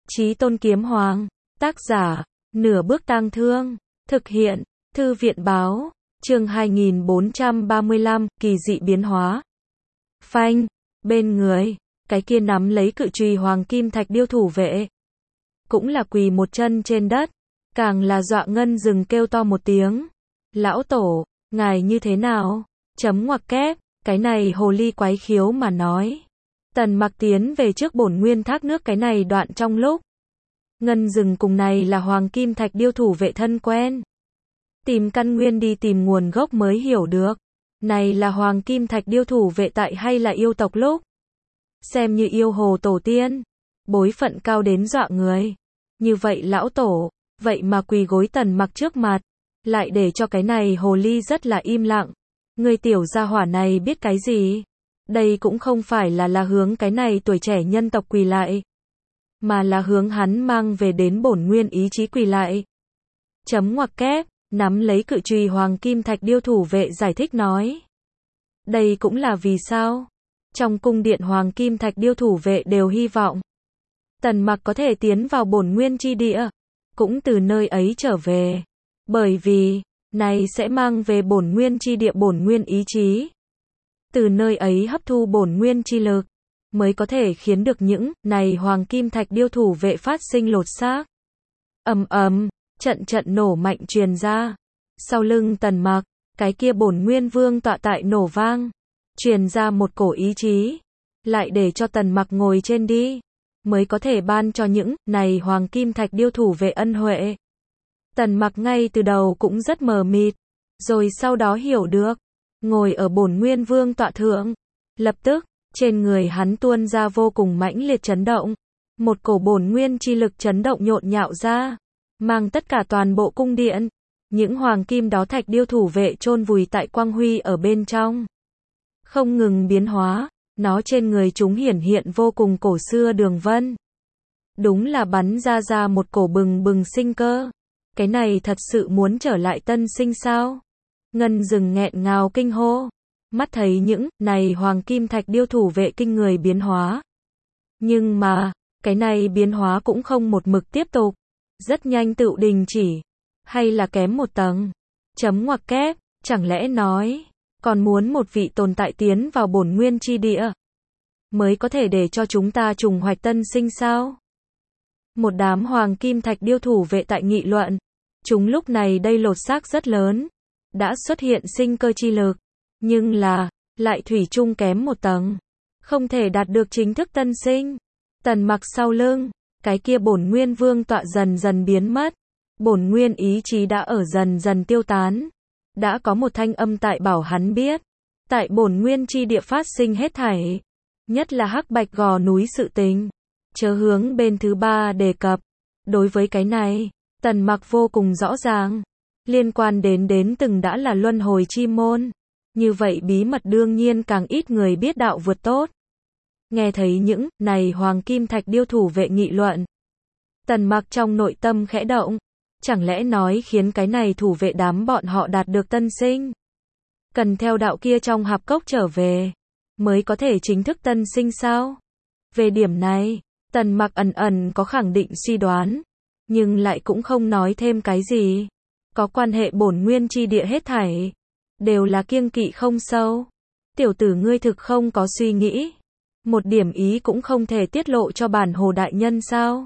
Chí Tôn Kiếm Hoàng. Tác giả, Nửa Bước Tang Thương. Thực hiện, Thư viện báo. Chương 2435, kỳ dị biến hóa. Phanh, bên người, cái kia nắm lấy cự chùy hoàng kim thạch điêu thủ vệ. Cũng là quỳ một chân trên đất, càng là dọa Ngân Dừng kêu to một tiếng. Lão tổ, ngài như thế nào? Chấm ngoặc kép, cái này hồ ly quái khiếu mà nói. Tần Mặc tiến về trước bổn nguyên thác nước cái này đoạn trong lúc. Ngân Dừng cùng này là hoàng kim thạch điêu thủ vệ thân quen. Tìm căn nguyên đi tìm nguồn gốc mới hiểu được. Này là hoàng kim thạch điêu thủ vệ tại hay là yêu tộc lúc. Xem như yêu hồ tổ tiên. Bối phận cao đến dọa người. Như vậy lão tổ, vậy mà quỳ gối Tần Mặc trước mặt. Lại để cho cái này hồ ly rất là im lặng. Người tiểu gia hỏa này biết cái gì? Đây cũng không phải là hướng cái này tuổi trẻ nhân tộc quỳ lại. Mà là hướng hắn mang về đến bổn nguyên ý chí quỳ lại. Chấm ngoặc kép, nắm lấy cự chùy hoàng kim thạch điêu thủ vệ giải thích nói. Đây cũng là vì sao? Trong cung điện hoàng kim thạch điêu thủ vệ đều hy vọng. Tần Mặc có thể tiến vào bổn nguyên chi địa. Cũng từ nơi ấy trở về. Bởi vì, này sẽ mang về bổn nguyên chi địa bổn nguyên ý chí. Từ nơi ấy hấp thu bổn nguyên chi lực. Mới có thể khiến được những này hoàng kim thạch điêu thủ vệ phát sinh lột xác. Ầm ầm, trận nổ mạnh truyền ra. Sau lưng Tần Mặc, cái kia bổn nguyên vương tọa tại nổ vang, truyền ra một cổ ý chí, lại để cho Tần Mặc ngồi trên đi, mới có thể ban cho những này hoàng kim thạch điêu thủ vệ ân huệ. Tần Mặc ngay từ đầu cũng rất mờ mịt, rồi sau đó hiểu được, ngồi ở bổn nguyên vương tọa thượng, lập tức trên người hắn tuôn ra vô cùng mãnh liệt chấn động, một cổ bổn nguyên chi lực chấn động nhộn nhạo ra, mang tất cả toàn bộ cung điện, những hoàng kim đó thạch điêu thủ vệ chôn vùi tại quang huy ở bên trong, không ngừng biến hóa, nó trên người chúng hiển hiện vô cùng cổ xưa đường vân. Đúng là bắn ra một cổ bừng bừng sinh cơ. Cái này thật sự muốn trở lại tân sinh sao? Ngân Dừng nghẹn ngào kinh hô. Mắt thấy những này hoàng kim thạch điêu thủ vệ kinh người biến hóa. Nhưng mà, cái này biến hóa cũng không một mực tiếp tục. Rất nhanh tự đình chỉ. Hay là kém một tầng. Chấm ngoặc kép, chẳng lẽ nói, còn muốn một vị tồn tại tiến vào bổn nguyên chi địa. Mới có thể để cho chúng ta trùng hoạch tân sinh sao? Một đám hoàng kim thạch điêu thủ vệ tại nghị luận. Chúng lúc này đây lột xác rất lớn. Đã xuất hiện sinh cơ chi lực. Nhưng là, lại thủy chung kém một tầng. Không thể đạt được chính thức tân sinh. Tần Mặc sau lưng, cái kia bổn nguyên vương tọa dần dần biến mất. Bổn nguyên ý chí đã ở dần dần tiêu tán. Đã có một thanh âm tại bảo hắn biết. Tại bổn nguyên chi địa phát sinh hết thảy. Nhất là Hắc Bạch Gò núi sự tình. Chớ hướng bên thứ ba đề cập. Đối với cái này, Tần Mặc vô cùng rõ ràng. Liên quan đến từng đã là luân hồi chi môn. Như vậy bí mật đương nhiên càng ít người biết đạo vượt tốt. Nghe thấy những này hoàng kim thạch điêu thủ vệ nghị luận. Tần Mặc trong nội tâm khẽ động. Chẳng lẽ nói khiến cái này thủ vệ đám bọn họ đạt được tân sinh. Cần theo đạo kia trong hạp cốc trở về. Mới có thể chính thức tân sinh sao? Về điểm này, Tần Mặc ẩn có khẳng định suy đoán. Nhưng lại cũng không nói thêm cái gì. Có quan hệ bổn nguyên chi địa hết thảy. Đều là kiêng kỵ không sâu. Tiểu tử ngươi thực không có suy nghĩ. Một điểm ý cũng không thể tiết lộ cho bản hồ đại nhân sao?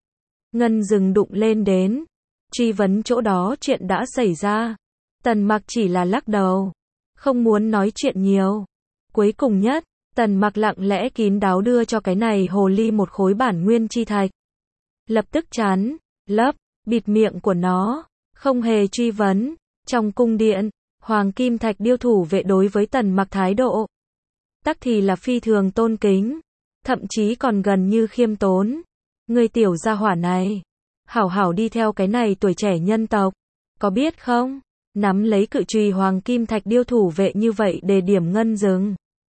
Ngân Dừng đụng lên đến. Truy vấn chỗ đó chuyện đã xảy ra. Tần Mặc chỉ là lắc đầu. Không muốn nói chuyện nhiều. Cuối cùng nhất, Tần Mặc lặng lẽ kín đáo đưa cho cái này hồ ly một khối bản nguyên chi thạch. Lập tức chán, lấp, bịt miệng của nó. Không hề truy vấn. Trong cung điện, hoàng kim thạch điêu thủ vệ đối với Tần Mặc thái độ. Tắc thì là phi thường tôn kính. Thậm chí còn gần như khiêm tốn. Người tiểu gia hỏa này. Hảo hảo đi theo cái này tuổi trẻ nhân tộc. Có biết không? Nắm lấy cự chùy hoàng kim thạch điêu thủ vệ như vậy để điểm Ngân Dừng.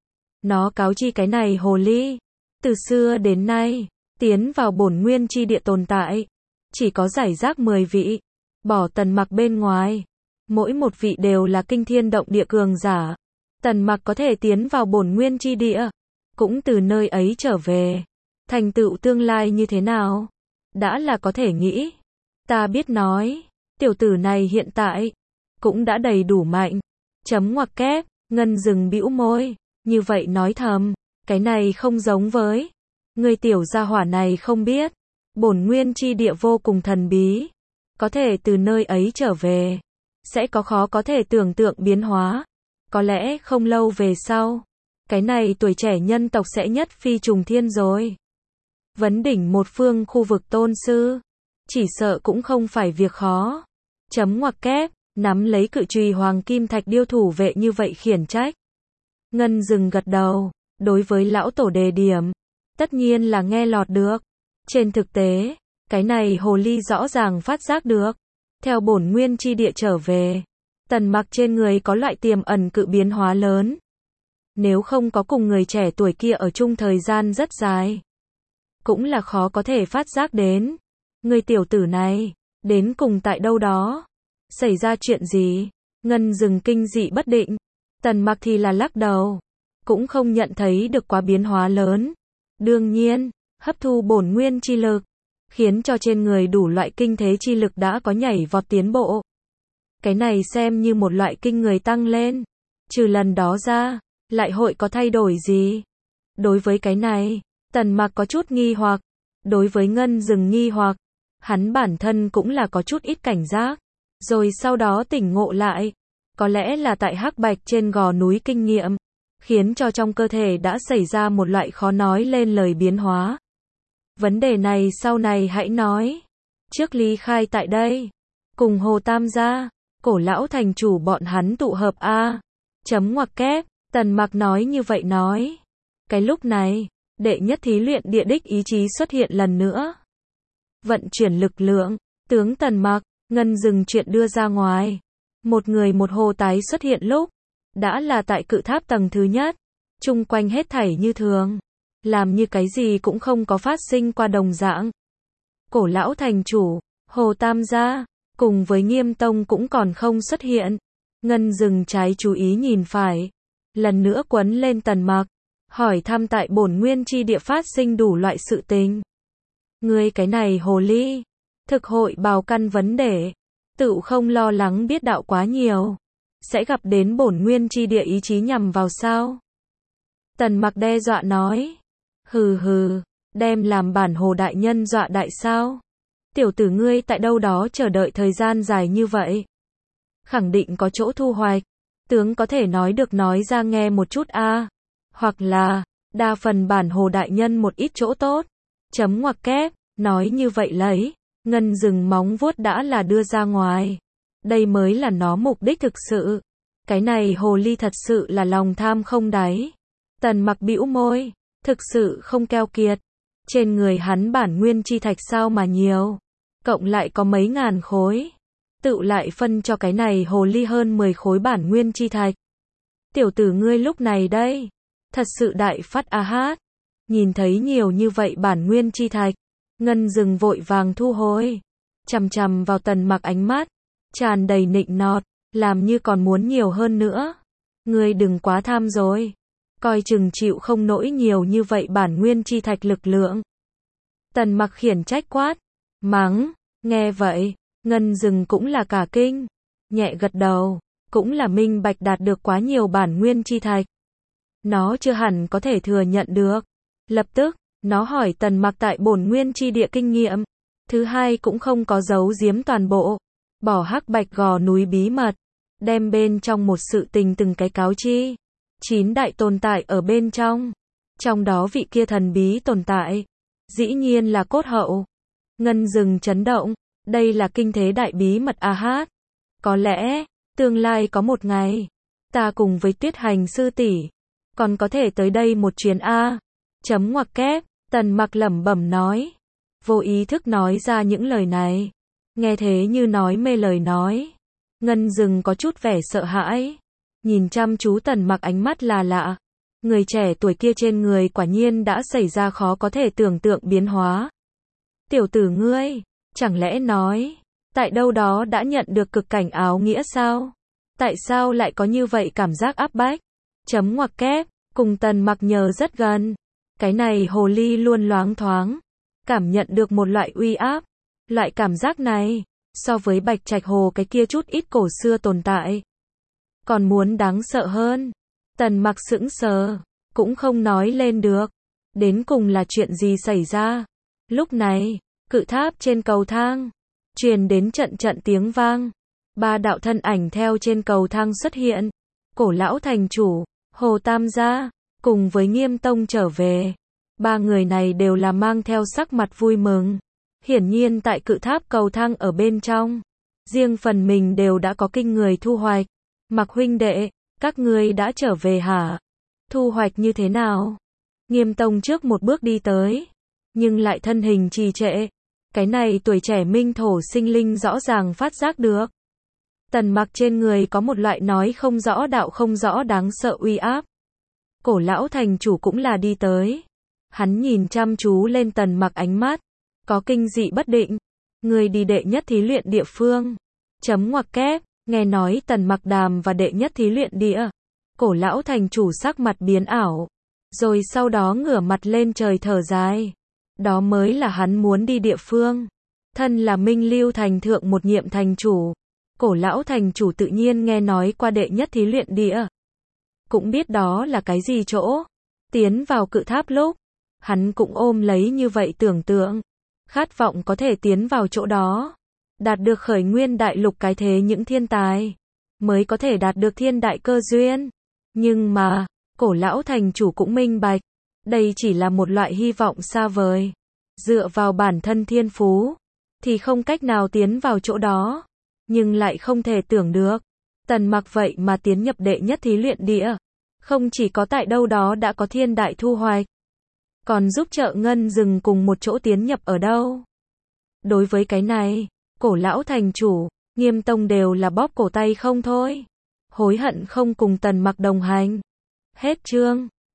Nó cáo chi cái này hồ ly. Từ xưa đến nay, tiến vào bổn nguyên chi địa tồn tại. Chỉ có giải rác 10 vị. Bỏ Tần Mặc bên ngoài. Mỗi một vị đều là kinh thiên động địa cường giả. Tần Mặc có thể tiến vào bổn nguyên chi địa. Cũng từ nơi ấy trở về. Thành tựu tương lai như thế nào? đã là có thể nghĩ. Ta biết nói, tiểu tử này hiện tại cũng đã đầy đủ mạnh. Chấm ngoặc kép, Ngân dừng bĩu môi, như vậy nói thầm, cái này không giống với người tiểu gia hỏa này không biết, bổn nguyên chi địa vô cùng thần bí, có thể từ nơi ấy trở về, sẽ có khó có thể tưởng tượng biến hóa, có lẽ không lâu về sau, cái này tuổi trẻ nhân tộc sẽ nhất phi trùng thiên rồi. Vấn đỉnh một phương khu vực tôn sư, chỉ sợ cũng không phải việc khó. Chấm ngoặc kép, nắm lấy cự chùy hoàng kim thạch điêu thủ vệ như vậy khiển trách. Ngân dừng gật đầu, đối với lão tổ đề điểm, tất nhiên là nghe lọt được. Trên thực tế, cái này hồ ly rõ ràng phát giác được. Theo bổn nguyên chi địa trở về, Tần Mặc trên người có loại tiềm ẩn cự biến hóa lớn. Nếu không có cùng người trẻ tuổi kia ở chung thời gian rất dài, cũng là khó có thể phát giác đến. Người tiểu tử này, đến cùng tại đâu đó? Xảy ra chuyện gì? Ngân dừng kinh dị bất định. Tần Mặc thì là lắc đầu, cũng không nhận thấy được quá biến hóa lớn. Đương nhiên, hấp thu bổn nguyên chi lực, khiến cho trên người đủ loại kinh thế chi lực đã có nhảy vọt tiến bộ. Cái này xem như một loại kinh người tăng lên. Trừ lần đó ra, lại hội có thay đổi gì? Đối với cái này, Tần Mặc có chút nghi hoặc. Đối với Ngân dừng nghi hoặc, hắn bản thân cũng là có chút ít cảnh giác. Rồi sau đó tỉnh ngộ lại. Có lẽ là tại hắc bạch trên gò núi kinh nghiệm, khiến cho trong cơ thể đã xảy ra một loại khó nói lên lời biến hóa. Vấn đề này sau này hãy nói. Trước ly khai tại đây, cùng Hồ Tam gia, Cổ lão thành chủ bọn hắn tụ hợp a. Chấm ngoặc kép, Tần Mặc nói như vậy nói. Cái lúc này, đệ nhất thí luyện địa đích ý chí xuất hiện lần nữa. Vận chuyển lực lượng, tướng Tần Mặc, Ngân dừng chuyện đưa ra ngoài. Một người một hồ tái xuất hiện lúc, đã là tại cự tháp tầng thứ nhất, chung quanh hết thảy như thường, làm như cái gì cũng không có phát sinh qua đồng dạng. Cổ lão thành chủ, Hồ Tam gia, cùng với Nghiêm Tông cũng còn không xuất hiện. Ngân dừng trái chú ý nhìn phải, lần nữa quấn lên Tần Mặc, hỏi thăm tại bổn nguyên chi địa phát sinh đủ loại sự tình. Ngươi cái này hồ ly, thực hội bào căn vấn đề, tự không lo lắng biết đạo quá nhiều, sẽ gặp đến bổn nguyên chi địa ý chí nhằm vào sao? Tần Mặc đe dọa nói, hừ hừ, đem làm bản hồ đại nhân dọa đại sao? Tiểu tử ngươi tại đâu đó chờ đợi thời gian dài như vậy, khẳng định có chỗ thu hoạch, tướng có thể nói được nói ra nghe một chút a, hoặc là, đa phần bản hồ đại nhân một ít chỗ tốt. Chấm ngoặc kép, nói như vậy lấy, Ngân dừng móng vuốt đã là đưa ra ngoài. Đây mới là nó mục đích thực sự. Cái này hồ ly thật sự là lòng tham không đáy. Tần Mặc bĩu môi, thực sự không keo kiệt. Trên người hắn bản nguyên chi thạch sao mà nhiều, cộng lại có mấy ngàn khối, tự lại phân cho cái này hồ ly hơn 10 khối bản nguyên chi thạch. Tiểu tử ngươi lúc này đây, thật sự đại phát a hát. Nhìn thấy nhiều như vậy bản nguyên chi thạch, Ngân dừng vội vàng thu hồi, chằm chằm vào Tần Mặc ánh mắt tràn đầy nịnh nọt, làm như còn muốn nhiều hơn nữa. Ngươi đừng quá tham rồi, coi chừng chịu không nổi nhiều như vậy bản nguyên chi thạch lực lượng. Tần Mặc khiển trách quát, mắng. Nghe vậy, Ngân dừng cũng là cả kinh, nhẹ gật đầu, cũng là minh bạch đạt được quá nhiều bản nguyên chi thạch, nó chưa hẳn có thể thừa nhận được. Lập tức, nó hỏi Tần Mặc tại bổn nguyên chi địa kinh nghiệm. Thứ hai cũng không có giấu giếm toàn bộ, bỏ hắc bạch gò núi bí mật, đem bên trong một sự tình từng cái cáo chi. 9 đại tồn tại ở bên trong đó vị kia thần bí tồn tại, dĩ nhiên là cốt hậu. Ngân dừng chấn động, đây là kinh thế đại bí mật a hát. Có lẽ, tương lai có một ngày, ta cùng với Tuyết Hành sư tỷ còn có thể tới đây một chuyến a. Chấm ngoặc kép, Tần Mặc lẩm bẩm nói, vô ý thức nói ra những lời này, nghe thế như nói mê lời nói. Ngân dừng có chút vẻ sợ hãi, nhìn chăm chú Tần Mặc ánh mắt là lạ. Người trẻ tuổi kia trên người quả nhiên đã xảy ra khó có thể tưởng tượng biến hóa. Tiểu tử ngươi, chẳng lẽ nói, tại đâu đó đã nhận được cực cảnh áo nghĩa sao? Tại sao lại có như vậy cảm giác áp bách? Chấm ngoặc kép, cùng Tần Mặc nhờ rất gần. Cái này hồ ly luôn loáng thoáng, cảm nhận được một loại uy áp. Loại cảm giác này, so với Bạch Trạch Hồ cái kia chút ít cổ xưa tồn tại, còn muốn đáng sợ hơn. Tần Mặc sững sờ, cũng không nói lên được. Đến cùng là chuyện gì xảy ra? Lúc này, cự tháp trên cầu thang, truyền đến trận trận tiếng vang. Ba đạo thân ảnh theo trên cầu thang xuất hiện. Cổ lão thành chủ, Hồ Tam gia, cùng với Nghiêm Tông trở về. Ba người này đều là mang theo sắc mặt vui mừng. Hiển nhiên tại cự tháp cầu thang ở bên trong, riêng phần mình đều đã có kinh người thu hoạch. Mặc huynh đệ, các ngươi đã trở về hả? Thu hoạch như thế nào? Nghiêm Tông trước một bước đi tới, nhưng lại thân hình trì trệ. Cái này tuổi trẻ minh thổ sinh linh rõ ràng phát giác được. Tần Mặc trên người có một loại nói không rõ đạo không rõ đáng sợ uy áp. Cổ lão thành chủ cũng là đi tới. Hắn nhìn chăm chú lên Tần Mặc, ánh mắt có kinh dị bất định. Người đi đệ nhất thí luyện địa phương. Chấm ngoặc kép, nghe nói Tần Mặc đàm và đệ nhất thí luyện địa. Cổ lão thành chủ sắc mặt biến ảo. Rồi sau đó ngửa mặt lên trời thở dài. Đó mới là hắn muốn đi địa phương. Thân là Minh Lưu thành thượng một nhiệm thành chủ. Cổ lão thành chủ tự nhiên nghe nói qua đệ nhất thí luyện địa. Cũng biết đó là cái gì chỗ. Tiến vào cự tháp lúc, hắn cũng ôm lấy như vậy tưởng tượng. Khát vọng có thể tiến vào chỗ đó. Đạt được khởi nguyên đại lục cái thế những thiên tài. Mới có thể đạt được thiên đại cơ duyên. Nhưng mà, cổ lão thành chủ cũng minh bạch. Đây chỉ là một loại hy vọng xa vời. Dựa vào bản thân thiên phú, thì không cách nào tiến vào chỗ đó. Nhưng lại không thể tưởng được. Tần Mặc vậy mà tiến nhập đệ nhất thí luyện địa. Không chỉ có tại đâu đó đã có thiên đại thu hoạch. Còn giúp trợ ngân rừng cùng một chỗ tiến nhập ở đâu. Đối với cái này, cổ lão thành chủ, Nghiêm Tông đều là bóp cổ tay không thôi. Hối hận không cùng Tần Mặc đồng hành. Hết chương.